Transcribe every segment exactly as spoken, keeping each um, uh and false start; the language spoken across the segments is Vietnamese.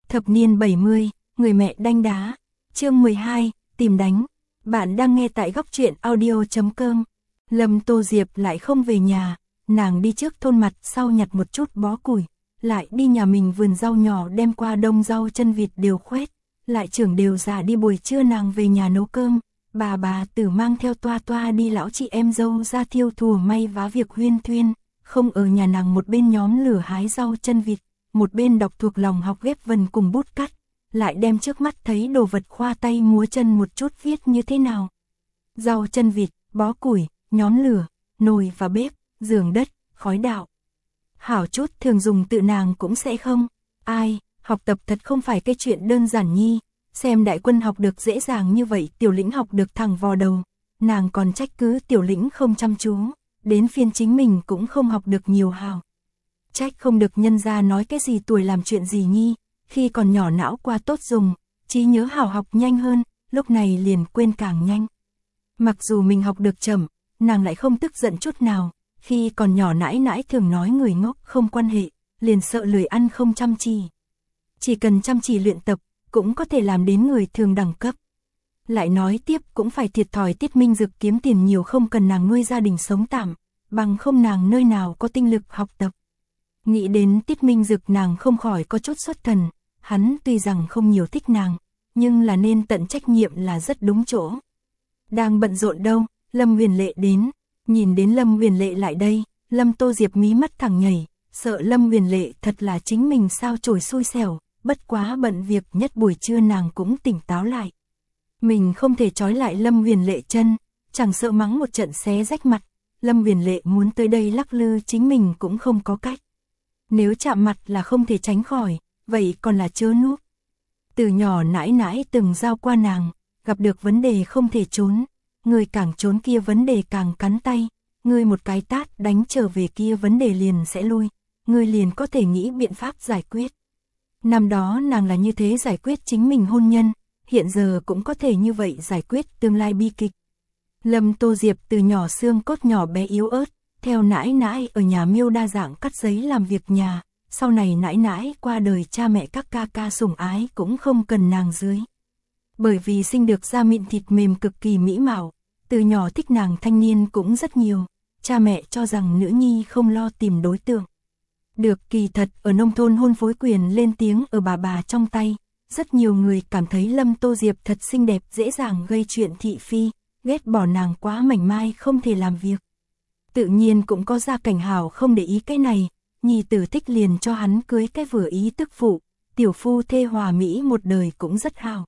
Thập niên bảy mươi, người mẹ đanh đá. Chương mười hai, tìm đánh. Bạn đang nghe tại góc truyện audio chấm com. Lâm Tô Diệp lại không về nhà, nàng đi trước thôn mặt sau nhặt một chút bó củi, lại đi nhà mình vườn rau nhỏ đem qua đông rau chân vịt đều khoét, lại trưởng đều giả đi buổi trưa nàng về nhà nấu cơm. Bà bà Tử mang theo Toa Toa đi lão chị em dâu ra thiêu thùa may vá việc huyên thuyên, không ở nhà nàng một bên nhóm lửa hái rau chân vịt, một bên đọc thuộc lòng học ghép vần cùng bút cắt, lại đem trước mắt thấy đồ vật khoa tay múa chân một chút viết như thế nào. Rau chân vịt, bó củi, nhóm lửa, nồi và bếp, giường đất, khói đạo. Hảo chút thường dùng tự nàng cũng sẽ không. Ai, học tập thật không phải cái chuyện đơn giản nhi. Xem Đại Quân học được dễ dàng như vậy, Tiểu Lĩnh học được thẳng vò đầu. Nàng còn trách cứ Tiểu Lĩnh không chăm chú, đến phiên chính mình cũng không học được nhiều hào. Trách không được nhân gia nói cái gì tuổi làm chuyện gì nhi, khi còn nhỏ não qua tốt dùng, trí nhớ hào học nhanh hơn, lúc này liền quên càng nhanh. Mặc dù mình học được chậm, nàng lại không tức giận chút nào, khi còn nhỏ nãi nãi thường nói người ngốc không quan hệ, liền sợ lười ăn không chăm chỉ. Chỉ cần chăm chỉ luyện tập, cũng có thể làm đến người thường đẳng cấp. Lại nói tiếp cũng phải thiệt thòi Tiết Minh Dực kiếm tiền nhiều không cần nàng nuôi gia đình sống tạm, bằng không nàng nơi nào có tinh lực học tập. Nghĩ đến Tiết Minh Dực nàng không khỏi có chút xuất thần, hắn tuy rằng không nhiều thích nàng, nhưng là nên tận trách nhiệm là rất đúng chỗ. Đang bận rộn đâu, Lâm Huyền Lệ đến, nhìn đến Lâm Huyền Lệ lại đây, Lâm Tô Diệp mí mắt thẳng nhảy, sợ Lâm Huyền Lệ thật là chính mình sao chổi xui xẻo, bất quá bận việc nhất buổi trưa nàng cũng tỉnh táo lại. Mình không thể trói lại Lâm Huyền Lệ chân, chẳng sợ mắng một trận xé rách mặt, Lâm Huyền Lệ muốn tới đây lắc lư chính mình cũng không có cách. Nếu chạm mặt là không thể tránh khỏi, vậy còn là chớ núp. Từ nhỏ nãi nãi từng giao qua nàng, gặp được vấn đề không thể trốn, người càng trốn kia vấn đề càng cắn tay, người một cái tát đánh trở về kia vấn đề liền sẽ lui, người liền có thể nghĩ biện pháp giải quyết. Năm đó nàng là như thế giải quyết chính mình hôn nhân, hiện giờ cũng có thể như vậy giải quyết tương lai bi kịch. Lâm Tô Diệp từ nhỏ xương cốt nhỏ bé yếu ớt, theo nãi nãi ở nhà miêu đa dạng cắt giấy làm việc nhà, sau này nãi nãi qua đời cha mẹ các ca ca sủng ái cũng không cần nàng dưới. Bởi vì sinh được da mịn thịt mềm cực kỳ mỹ mạo, từ nhỏ thích nàng thanh niên cũng rất nhiều, cha mẹ cho rằng nữ nhi không lo tìm đối tượng. Được kỳ thật ở nông thôn hôn phối quyền lên tiếng ở bà bà trong tay, rất nhiều người cảm thấy Lâm Tô Diệp thật xinh đẹp dễ dàng gây chuyện thị phi, ghét bỏ nàng quá mảnh mai không thể làm việc. Tự nhiên cũng có gia cảnh hảo không để ý cái này, nhì tử thích liền cho hắn cưới cái vừa ý tức phụ, tiểu phu thê hòa mỹ một đời cũng rất hảo.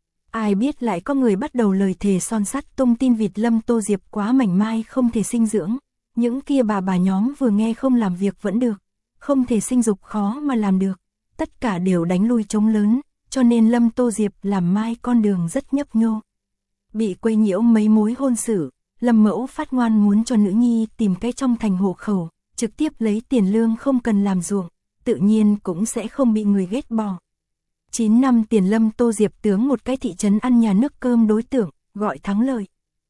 Ai biết lại có người bắt đầu lời thề son sắt tung tin vịt Lâm Tô Diệp quá mảnh mai không thể sinh dưỡng, những kia bà bà nhóm vừa nghe không làm việc vẫn được, không thể sinh dục khó mà làm được, tất cả đều đánh lui trống lớn, cho nên Lâm Tô Diệp làm mai con đường rất nhấp nhô. Bị quấy nhiễu mấy mối hôn sự, Lâm Mẫu phát ngoan muốn cho nữ nhi tìm cái trong thành hộ khẩu, trực tiếp lấy tiền lương không cần làm ruộng, tự nhiên cũng sẽ không bị người ghét bỏ. chín năm tiền Lâm Tô Diệp tướng một cái thị trấn ăn nhà nước cơm đối tượng, gọi Thắng Lợi.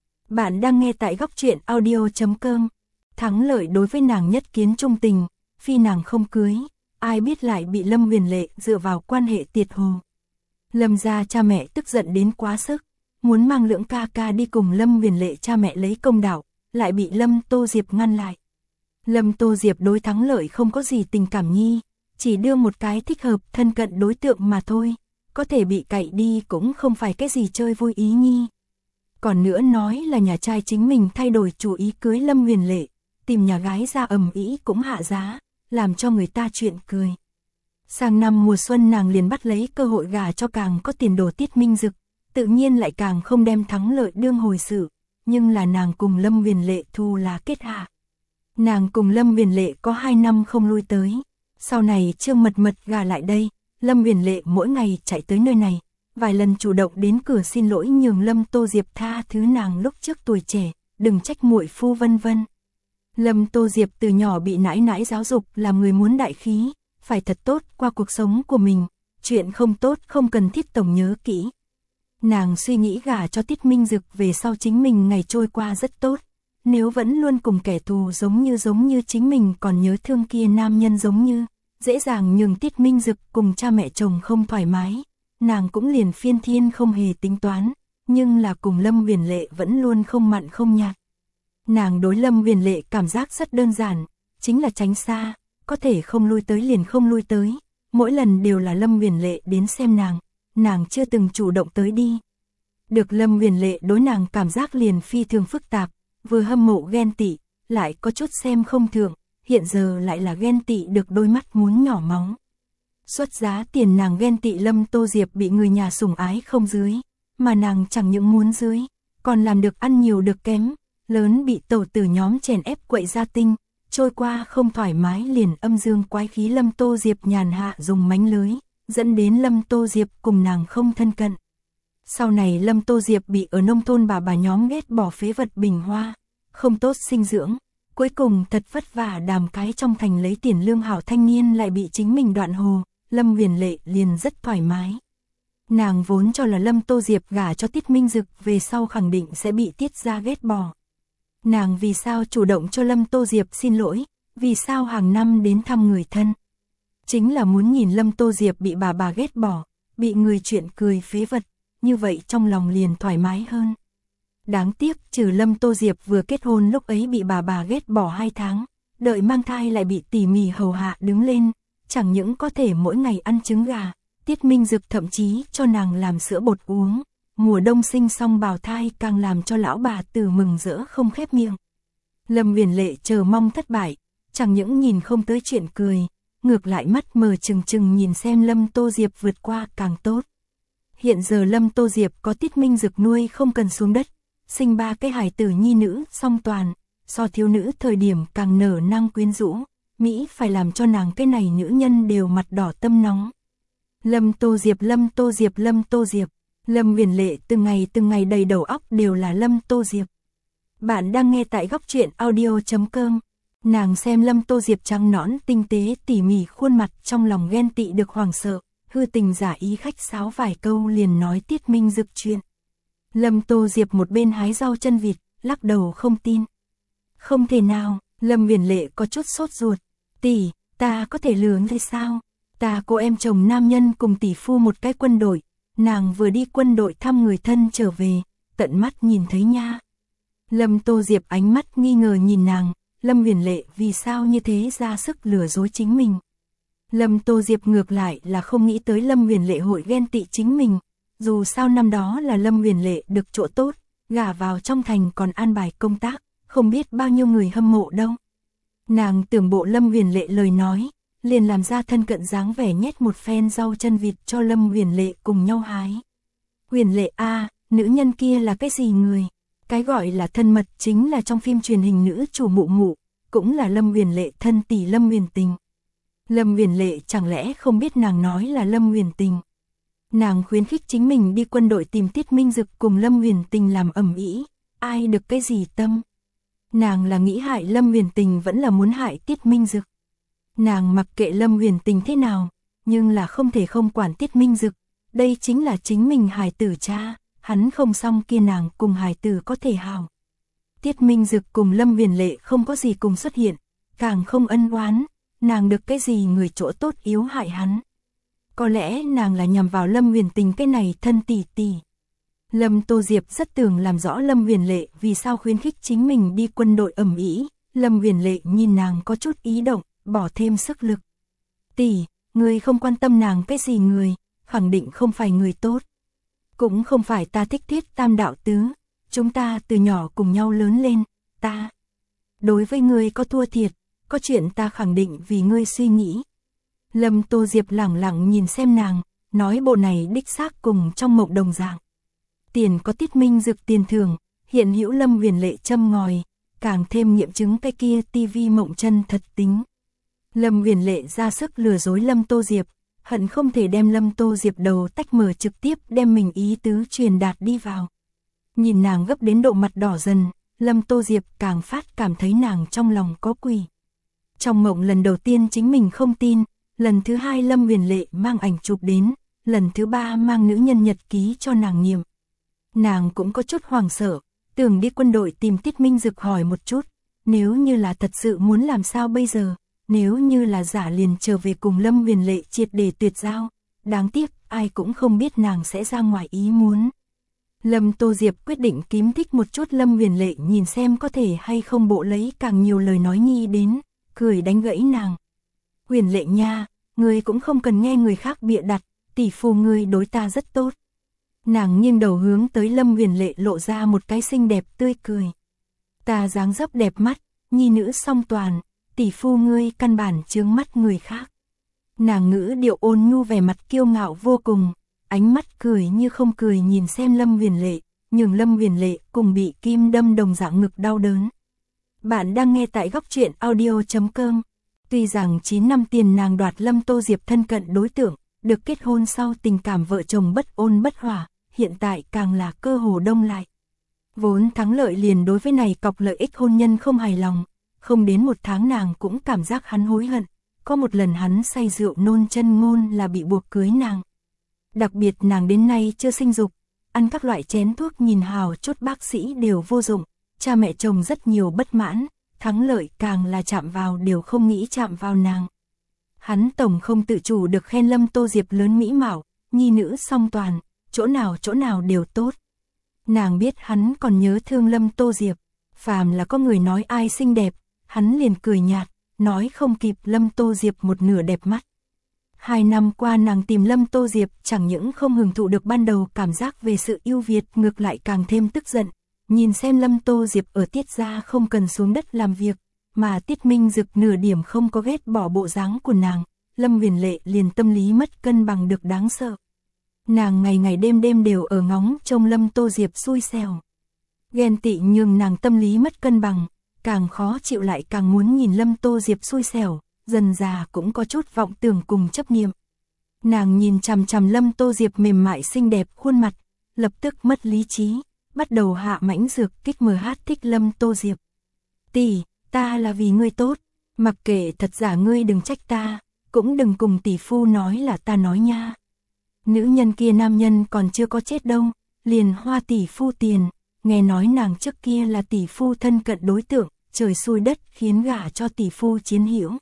Bạn đang nghe tại góc truyện audio chấm com. Thắng Lợi đối với nàng nhất kiến trung tình, phi nàng không cưới, ai biết lại bị Lâm Huyền Lệ dựa vào quan hệ tiệt hồ. Lâm gia cha mẹ tức giận đến quá sức, muốn mang Lưỡng ca ca đi cùng Lâm Huyền Lệ cha mẹ lấy công đạo, lại bị Lâm Tô Diệp ngăn lại. Lâm Tô Diệp đối Thắng Lợi không có gì tình cảm nhi, chỉ đưa một cái thích hợp thân cận đối tượng mà thôi, có thể bị cậy đi cũng không phải cái gì chơi vui ý nhi. Còn nữa nói là nhà trai chính mình thay đổi chủ ý cưới Lâm Huyền Lệ, tìm nhà gái ra ầm ĩ cũng hạ giá, làm cho người ta chuyện cười. Sang năm mùa xuân nàng liền bắt lấy cơ hội gả cho càng có tiền đồ Tiết Minh Dực, tự nhiên lại càng không đem Thắng Lợi đương hồi sự, nhưng là nàng cùng Lâm Huyền Lệ thù là kết hạ. Nàng cùng Lâm Huyền Lệ có hai năm không lui tới, sau này Trương Mật Mật gả lại đây, Lâm Huyền Lệ mỗi ngày chạy tới nơi này, vài lần chủ động đến cửa xin lỗi nhường Lâm Tô Diệp tha thứ nàng lúc trước tuổi trẻ, đừng trách muội phu vân vân. Lâm Tô Diệp từ nhỏ bị nãi nãi giáo dục làm người muốn đại khí, phải thật tốt qua cuộc sống của mình, chuyện không tốt không cần thiết tổng nhớ kỹ. Nàng suy nghĩ gả cho Tiết Minh Dực về sau chính mình ngày trôi qua rất tốt, nếu vẫn luôn cùng kẻ thù giống như giống như chính mình còn nhớ thương kia nam nhân giống như, dễ dàng nhường Tiết Minh Dực cùng cha mẹ chồng không thoải mái, nàng cũng liền phiên thiên không hề tính toán, nhưng là cùng Lâm Viễn Lệ vẫn luôn không mặn không nhạt. Nàng đối Lâm Viễn Lệ cảm giác rất đơn giản, chính là tránh xa, có thể không lui tới liền không lui tới, mỗi lần đều là Lâm Viễn Lệ đến xem nàng, nàng chưa từng chủ động tới đi. Được Lâm Viễn Lệ đối nàng cảm giác liền phi thường phức tạp, vừa hâm mộ ghen tị, lại có chút xem không thượng, hiện giờ lại là ghen tị được đôi mắt muốn nhỏ máu. Xuất giá tiền nàng ghen tị Lâm Tô Diệp bị người nhà sủng ái không dưới, mà nàng chẳng những muốn dưới, còn làm được ăn nhiều được kém, lớn bị tẩu tử nhóm chèn ép quậy ra tinh, trôi qua không thoải mái liền âm dương quái khí Lâm Tô Diệp nhàn hạ dùng mánh lưới, dẫn đến Lâm Tô Diệp cùng nàng không thân cận. Sau này Lâm Tô Diệp bị ở nông thôn bà bà nhóm ghét bỏ phế vật bình hoa, không tốt sinh dưỡng, cuối cùng thật vất vả đàm cái trong thành lấy tiền lương hảo thanh niên lại bị chính mình đoạn hồ, Lâm Viễn Lệ liền rất thoải mái. Nàng vốn cho là Lâm Tô Diệp gả cho Tiết Minh Dực về sau khẳng định sẽ bị Tiết gia ghét bỏ. Nàng vì sao chủ động cho Lâm Tô Diệp xin lỗi, vì sao hàng năm đến thăm người thân. Chính là muốn nhìn Lâm Tô Diệp bị bà bà ghét bỏ, bị người chuyện cười phế vật, như vậy trong lòng liền thoải mái hơn. Đáng tiếc trừ Lâm Tô Diệp vừa kết hôn lúc ấy bị bà bà ghét bỏ hai tháng, đợi mang thai lại bị tỉ mỉ hầu hạ đứng lên, chẳng những có thể mỗi ngày ăn trứng gà, Tiết Minh Dực thậm chí cho nàng làm sữa bột uống, mùa đông sinh xong bào thai càng làm cho lão bà tử mừng rỡ không khép miệng. Lâm Viễn Lệ chờ mong thất bại, chẳng những nhìn không tới chuyện cười, ngược lại mắt mờ trừng trừng nhìn xem Lâm Tô Diệp vượt qua càng tốt. Hiện giờ Lâm Tô Diệp có Tiết Minh Dực nuôi không cần xuống đất, sinh ba cái hài tử nhi nữ song toàn, so thiếu nữ thời điểm càng nở năng quyến rũ, Mỹ phải làm cho nàng cái này nữ nhân đều mặt đỏ tâm nóng. Lâm Tô Diệp, Lâm Tô Diệp, Lâm Tô Diệp, Lâm Viễn Lệ từng ngày từng ngày đầy đầu óc đều là Lâm Tô Diệp. Bạn đang nghe tại góc truyện audio chấm com. Nàng xem Lâm Tô Diệp trắng nõn tinh tế tỉ mỉ khuôn mặt trong lòng ghen tị được hoảng sợ, hư tình giả ý khách sáo vài câu liền nói Tiết Minh Dực chuyện. Lâm Tô Diệp một bên hái rau chân vịt, lắc đầu không tin. Không thể nào, Lâm Viễn Lệ có chút sốt ruột. Tỷ, ta có thể lừa ngươi sao? Ta cô em chồng nam nhân cùng tỷ phu một cái quân đội, nàng vừa đi quân đội thăm người thân trở về, tận mắt nhìn thấy nha. Lâm Tô Diệp ánh mắt nghi ngờ nhìn nàng, Lâm Viễn Lệ vì sao như thế ra sức lừa dối chính mình. Lâm Tô Diệp ngược lại là không nghĩ tới Lâm Viễn Lệ hội ghen tị chính mình, dù sao năm đó là Lâm Viễn Lệ được chỗ tốt, gả vào trong thành còn an bài công tác, không biết bao nhiêu người hâm mộ đâu. Nàng tưởng bộ Lâm Viễn Lệ lời nói, liền làm ra thân cận dáng vẻ nhét một phen rau chân vịt cho Lâm Viễn Lệ cùng nhau hái. Viễn Lệ a, à, nữ nhân kia là cái gì người? Cái gọi là thân mật chính là trong phim truyền hình nữ chủ Mụ Mụ, cũng là Lâm Viễn Lệ thân tỷ Lâm Viễn Tình. Lâm Viễn Lệ chẳng lẽ không biết nàng nói là Lâm Viễn Tình. Nàng khuyến khích chính mình đi quân đội tìm Tiết Minh Dực cùng Lâm Viễn Tình làm ầm ĩ, ai được cái gì tâm. Nàng là nghĩ hại Lâm Viễn Tình vẫn là muốn hại Tiết Minh Dực. Nàng mặc kệ Lâm Viễn Tình thế nào, nhưng là không thể không quản Tiết Minh Dực, đây chính là chính mình hài tử cha, hắn không xong kia nàng cùng hài tử có thể hào. Tiết Minh Dực cùng Lâm Viễn Lệ không có gì cùng xuất hiện, càng không ân oán, nàng được cái gì người chỗ tốt yếu hại hắn. Có lẽ nàng là nhằm vào Lâm Viễn Tình cái này thân tỷ tỷ. Lâm Tô Diệp rất tưởng làm rõ Lâm Viễn Lệ vì sao khuyến khích chính mình đi quân đội ầm ĩ. Lâm Viễn Lệ nhìn nàng có chút ý động, bỏ thêm sức lực. Tỷ, người không quan tâm nàng cái gì người, khẳng định không phải người tốt. Cũng không phải ta thích Thiết Tam đạo tứ, chúng ta từ nhỏ cùng nhau lớn lên, ta. Đối với ngươi có thua thiệt, có chuyện ta khẳng định vì ngươi suy nghĩ. Lâm Tô Diệp lẳng lặng nhìn xem nàng, nói bộ này đích xác cùng trong mộng đồng dạng. Tiền có Tiết Minh Dực tiền thưởng, hiện hữu Lâm Viễn Lệ châm ngòi, càng thêm nghiệm chứng cái kia tivi mộng chân thật tính. Lâm Viễn Lệ ra sức lừa dối Lâm Tô Diệp, hận không thể đem Lâm Tô Diệp đầu tách mở trực tiếp đem mình ý tứ truyền đạt đi vào. Nhìn nàng gấp đến độ mặt đỏ dần, Lâm Tô Diệp càng phát cảm thấy nàng trong lòng có quỷ. Trong mộng lần đầu tiên chính mình không tin, lần thứ hai Lâm Viễn Lệ mang ảnh chụp đến, lần thứ ba mang nữ nhân nhật ký cho nàng nghiệm. Nàng cũng có chút hoảng sợ, tưởng đi quân đội tìm Tiết Minh Dực hỏi một chút, nếu như là thật sự muốn làm sao bây giờ, nếu như là giả liền trở về cùng Lâm Huyền Lệ triệt để tuyệt giao, đáng tiếc ai cũng không biết nàng sẽ ra ngoài ý muốn. Lâm Tô Diệp quyết định kín thích một chút Lâm Huyền Lệ nhìn xem có thể hay không bộ lấy càng nhiều lời nói nhi đến, cười đánh gãy nàng. Huyền Lệ nha, ngươi cũng không cần nghe người khác bịa đặt, tỷ phu ngươi đối ta rất tốt. Nàng nghiêng đầu hướng tới Lâm Huyền Lệ lộ ra một cái xinh đẹp tươi cười. Ta dáng dấp đẹp mắt, nhi nữ song toàn, tỷ phu ngươi căn bản chướng mắt người khác. Nàng ngữ điệu ôn nhu vẻ mặt kiêu ngạo vô cùng, ánh mắt cười như không cười nhìn xem Lâm Huyền Lệ, nhường Lâm Huyền Lệ cùng bị kim đâm đồng dạng ngực đau đớn. Bạn đang nghe tại góc truyện audio chấm com. Tuy rằng chín năm tiền nàng đoạt Lâm Tô Diệp thân cận đối tượng, được kết hôn sau tình cảm vợ chồng bất ôn bất hòa, hiện tại càng là cơ hồ đông lại. Vốn thắng lợi liền đối với này cọc lợi ích hôn nhân không hài lòng, không đến một tháng nàng cũng cảm giác hắn hối hận, có một lần hắn say rượu nôn chân ngôn là bị buộc cưới nàng. Đặc biệt nàng đến nay chưa sinh dục, ăn các loại chén thuốc nhìn hào chốt bác sĩ đều vô dụng, cha mẹ chồng rất nhiều bất mãn, thắng lợi càng là chạm vào đều không nghĩ chạm vào nàng. Hắn tổng không tự chủ được khen Lâm Tô Diệp lớn mỹ mạo, nhi nữ song toàn, chỗ nào chỗ nào đều tốt. Nàng biết hắn còn nhớ thương Lâm Tô Diệp, phàm là có người nói ai xinh đẹp, hắn liền cười nhạt, nói không kịp Lâm Tô Diệp một nửa đẹp mắt. Hai năm qua nàng tìm Lâm Tô Diệp chẳng những không hưởng thụ được ban đầu cảm giác về sự ưu việt, ngược lại càng thêm tức giận. Nhìn xem Lâm Tô Diệp ở Tiết gia không cần xuống đất làm việc, mà Tiết Minh Dực nửa điểm không có ghét bỏ bộ dáng của nàng, Lâm Huyền Lệ liền tâm lý mất cân bằng được đáng sợ. Nàng ngày ngày đêm đêm đều ở ngóng trông Lâm Tô Diệp xui xẻo. Ghen tị nhường nàng tâm lý mất cân bằng, càng khó chịu lại càng muốn nhìn Lâm Tô Diệp xui xẻo, dần già cũng có chút vọng tưởng cùng chấp niệm. Nàng nhìn chằm chằm Lâm Tô Diệp mềm mại xinh đẹp khuôn mặt, lập tức mất lý trí, bắt đầu hạ mãnh dược kích mờ hát thích Lâm Tô Diệp. Tỷ, ta là vì ngươi tốt, mặc kệ thật giả ngươi đừng trách ta, cũng đừng cùng tỷ phu nói là ta nói nha. Nữ nhân kia nam nhân còn chưa có chết đâu, liền hoa tỷ phu tiền, nghe nói nàng trước kia là tỷ phu thân cận đối tượng, trời xui đất khiến gả cho tỷ phu chiến hữu.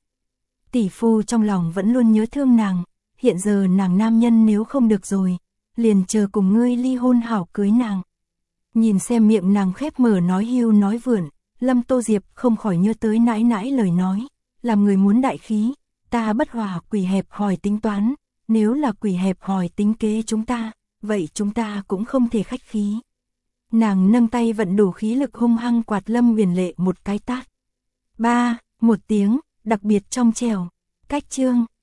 Tỷ phu trong lòng vẫn luôn nhớ thương nàng, hiện giờ nàng nam nhân nếu không được rồi, liền chờ cùng ngươi ly hôn hảo cưới nàng. Nhìn xem miệng nàng khép mở nói hưu nói vượn, Lâm Tô Diệp không khỏi nhớ tới nãi nãi lời nói, làm người muốn đại khí, ta bất hòa quỷ hẹp hòi tính toán, nếu là quỷ hẹp hòi tính kế chúng ta, vậy chúng ta cũng không thể khách khí. Nàng nâng tay vận đủ khí lực hung hăng quạt Lâm Huyền Lệ một cái tát. Ba, một tiếng, đặc biệt trong trẻo, cách chương.